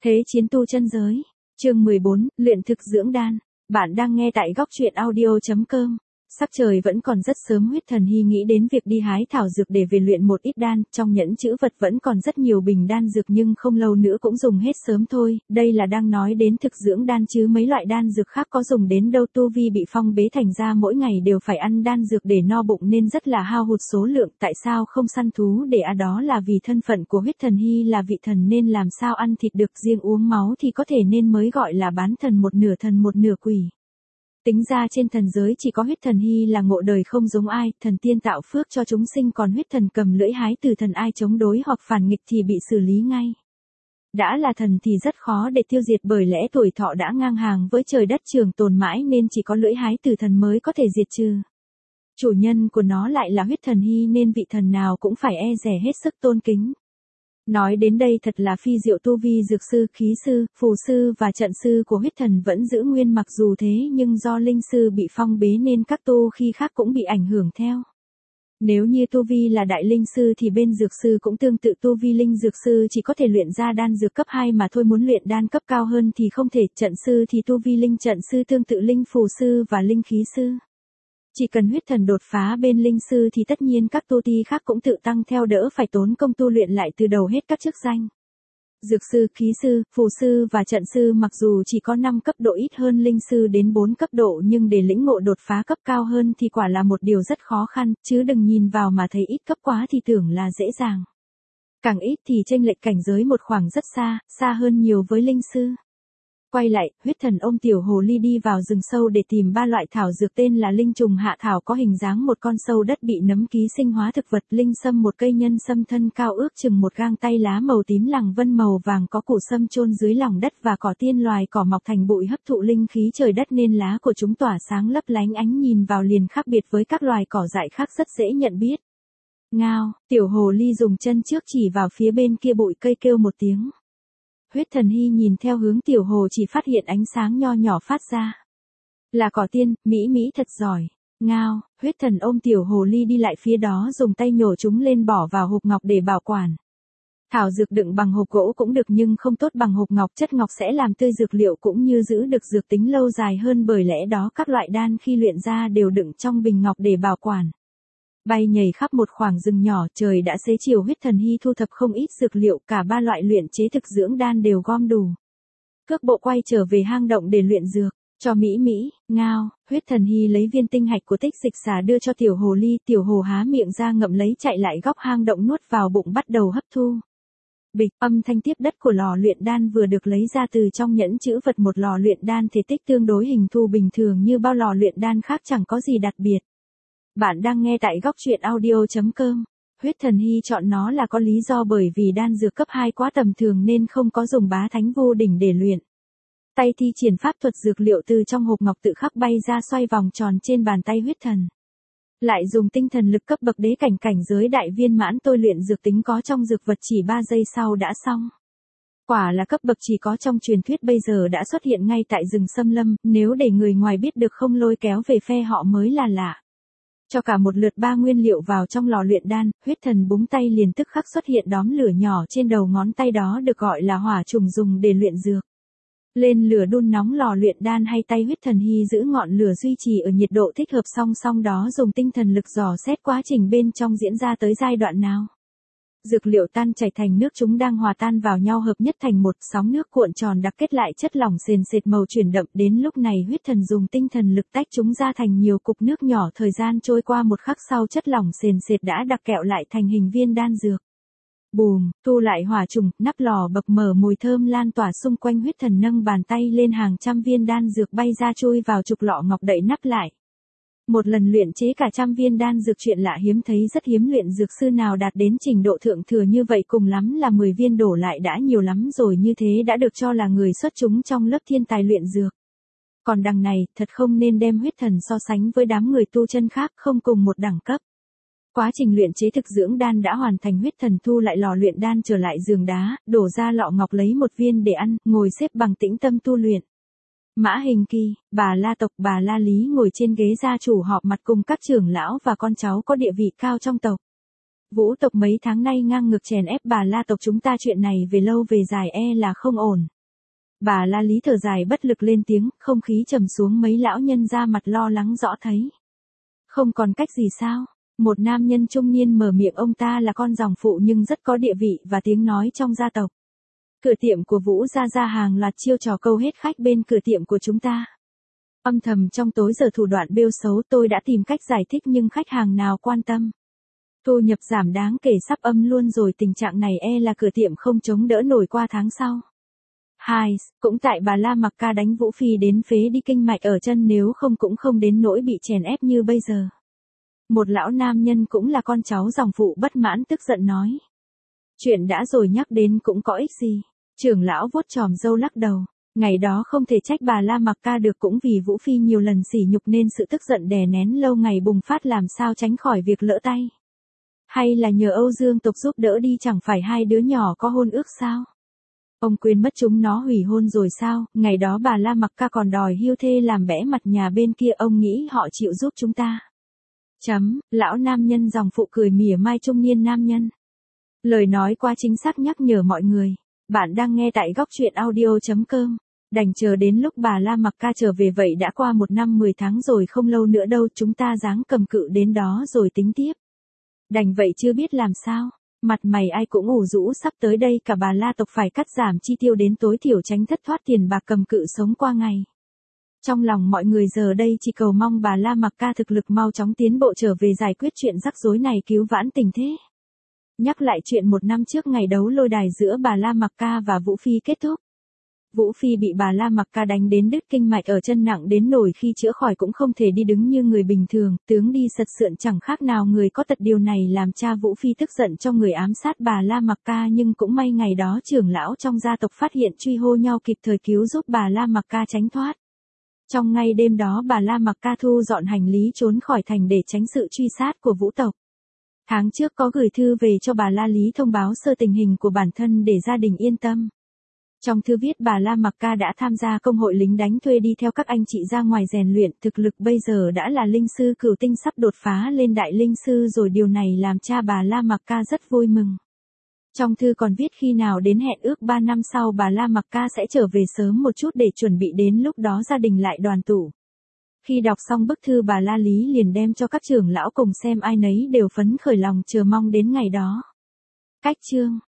Thế chiến tu chân giới. Chương 14, luyện thực dưỡng đan. Bạn đang nghe tại góc truyện audio.com. Sắc trời vẫn còn rất sớm, Huyết Thần Hy nghĩ đến việc đi hái thảo dược để về luyện một ít đan, trong nhẫn chữ vật vẫn còn rất nhiều bình đan dược nhưng không lâu nữa cũng dùng hết sớm thôi, đây là đang nói đến thực dưỡng đan chứ mấy loại đan dược khác có dùng đến đâu, tu vi bị phong bế thành ra mỗi ngày đều phải ăn đan dược để no bụng nên rất là hao hụt số lượng, tại sao không săn thú để đó là vì thân phận của Huyết Thần Hy là vị thần nên làm sao ăn thịt được, riêng uống máu thì có thể nên mới gọi là bán thần một nửa quỷ. Tính ra trên thần giới chỉ có Huyết Thần Hy là ngộ đời không giống ai, thần tiên tạo phước cho chúng sinh còn huyết thần cầm lưỡi hái từ thần, ai chống đối hoặc phản nghịch thì bị xử lý ngay. Đã là thần thì rất khó để tiêu diệt bởi lẽ tuổi thọ đã ngang hàng với trời đất trường tồn mãi nên chỉ có lưỡi hái từ thần mới có thể diệt trừ. Chủ nhân của nó lại là Huyết Thần Hy nên vị thần nào cũng phải e dè hết sức tôn kính. Nói đến đây thật là phi diệu, tu vi dược sư, khí sư, phù sư và trận sư của huyết thần vẫn giữ nguyên, mặc dù thế nhưng do linh sư bị phong bế nên các tu khi khác cũng bị ảnh hưởng theo. Nếu như tu vi là đại linh sư thì bên dược sư cũng tương tự, tu vi linh dược sư chỉ có thể luyện ra đan dược cấp 2 mà thôi, muốn luyện đan cấp cao hơn thì không thể, trận sư thì tu vi linh trận sư tương tự linh phù sư và linh khí sư. Chỉ cần huyết thần đột phá bên linh sư thì tất nhiên các tu ti khác cũng tự tăng theo, đỡ phải tốn công tu luyện lại từ đầu hết các chức danh. Dược sư, khí sư, phù sư và trận sư mặc dù chỉ có 5 cấp độ ít hơn linh sư đến 4 cấp độ nhưng để lĩnh ngộ đột phá cấp cao hơn thì quả là một điều rất khó khăn, chứ đừng nhìn vào mà thấy ít cấp quá thì tưởng là dễ dàng. Càng ít thì chênh lệch cảnh giới một khoảng rất xa, xa hơn nhiều với linh sư. Quay lại, huyết thần ôm tiểu hồ ly đi vào rừng sâu để tìm 3 loại thảo dược tên là linh trùng hạ thảo, có hình dáng một con sâu đất bị nấm ký sinh hóa thực vật, linh sâm một cây nhân sâm thân cao ước chừng một gang tay, lá màu tím lẳng vân màu vàng, có củ sâm chôn dưới lòng đất và cỏ tiên loài cỏ mọc thành bụi hấp thụ linh khí trời đất nên lá của chúng tỏa sáng lấp lánh, ánh nhìn vào liền khác biệt với các loài cỏ dại khác, rất dễ nhận biết. Ngao, tiểu hồ ly dùng chân trước chỉ vào phía bên kia bụi cây kêu một tiếng. Huyết Thần Hy nhìn theo hướng tiểu hồ chỉ phát hiện ánh sáng nho nhỏ phát ra. Là cỏ tiên, Mỹ thật giỏi. Ngao, huyết thần ôm tiểu hồ ly đi lại phía đó, dùng tay nhổ chúng lên bỏ vào hộp ngọc để bảo quản. Thảo dược đựng bằng hộp gỗ cũng được nhưng không tốt bằng hộp ngọc, chất ngọc sẽ làm tươi dược liệu cũng như giữ được dược tính lâu dài hơn, bởi lẽ đó các loại đan khi luyện ra đều đựng trong bình ngọc để bảo quản. Bay nhảy khắp một khoảng rừng nhỏ, trời đã xế chiều, Huyết Thần Hy thu thập không ít dược liệu, cả 3 loại luyện chế thực dưỡng đan đều gom đủ. Cước bộ quay trở về hang động để luyện dược, cho Mỹ. Ngao, Huyết Thần Hy lấy viên tinh hạch của Tích Dịch Xà đưa cho tiểu hồ ly, tiểu hồ há miệng ra ngậm lấy, chạy lại góc hang động nuốt vào bụng bắt đầu hấp thu. Bịch, âm thanh tiếp đất của lò luyện đan vừa được lấy ra từ trong nhẫn chữ vật, một lò luyện đan thể tích tương đối hình thù bình thường như bao lò luyện đan khác, chẳng có gì đặc biệt. Bạn đang nghe tại góc truyện audio.com. Huyết Thần Hy chọn nó là có lý do, bởi vì đan dược cấp 2 quá tầm thường nên không có dùng bá thánh vô đỉnh để luyện. Tay thi triển pháp thuật, dược liệu từ trong hộp ngọc tự khắc bay ra xoay vòng tròn trên bàn tay huyết thần. Lại dùng tinh thần lực cấp bậc đế cảnh giới đại viên mãn tôi luyện dược tính có trong dược vật chỉ 3 giây sau đã xong. Quả là cấp bậc chỉ có trong truyền thuyết, bây giờ đã xuất hiện ngay tại rừng xâm lâm, nếu để người ngoài biết được không lôi kéo về phe họ mới là lạ. Cho cả một lượt 3 nguyên liệu vào trong lò luyện đan, huyết thần búng tay liền tức khắc xuất hiện đóm lửa nhỏ trên đầu ngón tay, đó được gọi là hỏa trùng, dùng để luyện dược. Lên lửa đun nóng lò luyện đan, hay tay Huyết Thần Hy giữ ngọn lửa duy trì ở nhiệt độ thích hợp, song đó dùng tinh thần lực dò xét quá trình bên trong diễn ra tới giai đoạn nào. Dược liệu tan chảy thành nước, chúng đang hòa tan vào nhau hợp nhất thành một sóng nước cuộn tròn đặc kết lại, chất lỏng sền sệt màu chuyển đậm, đến lúc này huyết thần dùng tinh thần lực tách chúng ra thành nhiều cục nước nhỏ, thời gian trôi qua một khắc sau chất lỏng sền sệt đã đặc kẹo lại thành hình viên đan dược. Bùm, tu lại hỏa trùng, nắp lò bập mở, mùi thơm lan tỏa xung quanh, huyết thần nâng bàn tay lên, hàng trăm viên đan dược bay ra chui vào trục lọ ngọc, đậy nắp lại. Một lần luyện chế cả 100 viên đan dược, chuyện lạ hiếm thấy, rất hiếm luyện dược sư nào đạt đến trình độ thượng thừa như vậy, cùng lắm là 10 viên đổ lại đã nhiều lắm rồi, như thế đã được cho là người xuất chúng trong lớp thiên tài luyện dược. Còn đằng này, thật không nên đem huyết thần so sánh với đám người tu chân khác, không cùng một đẳng cấp. Quá trình luyện chế thực dưỡng đan đã hoàn thành, huyết thần thu lại lò luyện đan trở lại giường đá, đổ ra lọ ngọc lấy một viên để ăn, ngồi xếp bằng tĩnh tâm tu luyện. Mã Hình Kỳ, Bà La tộc Bà La Lý ngồi trên ghế gia chủ họp mặt cùng các trưởng lão và con cháu có địa vị cao trong tộc. Vũ tộc mấy tháng nay ngang ngược chèn ép bà La tộc chúng ta, chuyện này về lâu về dài là không ổn. Bà La Lý thở dài bất lực lên tiếng, không khí trầm xuống, mấy lão nhân ra mặt lo lắng rõ thấy. Không còn cách gì sao? Một nam nhân trung niên mở miệng, ông ta là con dòng phụ nhưng rất có địa vị và tiếng nói trong gia tộc. Cửa tiệm của Vũ gia ra hàng loạt chiêu trò câu hết khách bên cửa tiệm của chúng ta. Âm thầm trong tối giờ thủ đoạn bêu xấu, tôi đã tìm cách giải thích nhưng khách hàng nào quan tâm. Thu nhập giảm đáng kể, sắp âm luôn rồi, tình trạng này là cửa tiệm không chống đỡ nổi qua tháng sau. Cũng tại bà La Mặc Ca đánh Vũ Phi đến phế đi kinh mạch ở chân, nếu không cũng không đến nỗi bị chèn ép như bây giờ. Một lão nam nhân cũng là con cháu dòng phụ bất mãn tức giận nói. Chuyện đã rồi nhắc đến cũng có ích gì. Trưởng lão vuốt chòm râu lắc đầu. Ngày đó không thể trách bà La Mặc Ca được, cũng vì Vũ Phi nhiều lần sỉ nhục nên sự tức giận đè nén lâu ngày bùng phát, làm sao tránh khỏi việc lỡ tay. Hay là nhờ Âu Dương tộc giúp đỡ đi, chẳng phải hai đứa nhỏ có hôn ước sao? Ông quên mất chúng nó hủy hôn rồi sao? Ngày đó bà La Mặc Ca còn đòi hiu thê làm bẽ mặt nhà bên kia, ông nghĩ họ chịu giúp chúng ta? Lão nam nhân dòng phụ cười mỉa mai trung niên nam nhân. Lời nói quá chính xác, nhắc nhở mọi người. Bạn đang nghe tại góc truyện audio.com. Đành chờ đến lúc bà La Mặc Ca trở về, vậy đã qua 1 năm 10 tháng rồi, không lâu nữa đâu, chúng ta dáng cầm cự đến đó rồi tính tiếp. Đành vậy chưa biết làm sao. Mặt mày ai cũng ủ rũ, sắp tới đây cả bà La tộc phải cắt giảm chi tiêu đến tối thiểu, tránh thất thoát tiền bạc, cầm cự sống qua ngày. Trong lòng mọi người giờ đây chỉ cầu mong bà La Mặc Ca thực lực mau chóng tiến bộ trở về, giải quyết chuyện rắc rối này, cứu vãn tình thế. Nhắc lại chuyện 1 năm trước, ngày đấu lôi đài giữa bà La Mặc Ca và Vũ Phi kết thúc. Vũ Phi bị bà La Mặc Ca đánh đến đứt kinh mạch ở chân, nặng đến nỗi khi chữa khỏi cũng không thể đi đứng như người bình thường, tướng đi sật sượn chẳng khác nào người có tật. Điều này làm cha Vũ Phi tức giận, cho người ám sát bà La Mặc Ca, nhưng cũng may ngày đó trưởng lão trong gia tộc phát hiện, truy hô nhau kịp thời cứu giúp bà La Mặc Ca tránh thoát. Trong ngay đêm đó bà La Mặc Ca thu dọn hành lý trốn khỏi thành để tránh sự truy sát của Vũ tộc. Tháng trước có gửi thư về cho bà La Lý thông báo sơ tình hình của bản thân để gia đình yên tâm. Trong thư viết bà La Mặc Ca đã tham gia công hội lính đánh thuê, đi theo các anh chị ra ngoài rèn luyện, thực lực bây giờ đã là linh sư cửu tinh, sắp đột phá lên đại linh sư rồi, điều này làm cha bà La Mặc Ca rất vui mừng. Trong thư còn viết khi nào đến hẹn ước 3 năm sau bà La Mặc Ca sẽ trở về sớm một chút để chuẩn bị đến lúc đó gia đình lại đoàn tụ. Khi đọc xong bức thư, bà La Lý liền đem cho các trưởng lão cùng xem, ai nấy đều phấn khởi lòng chờ mong đến ngày đó. Cách chương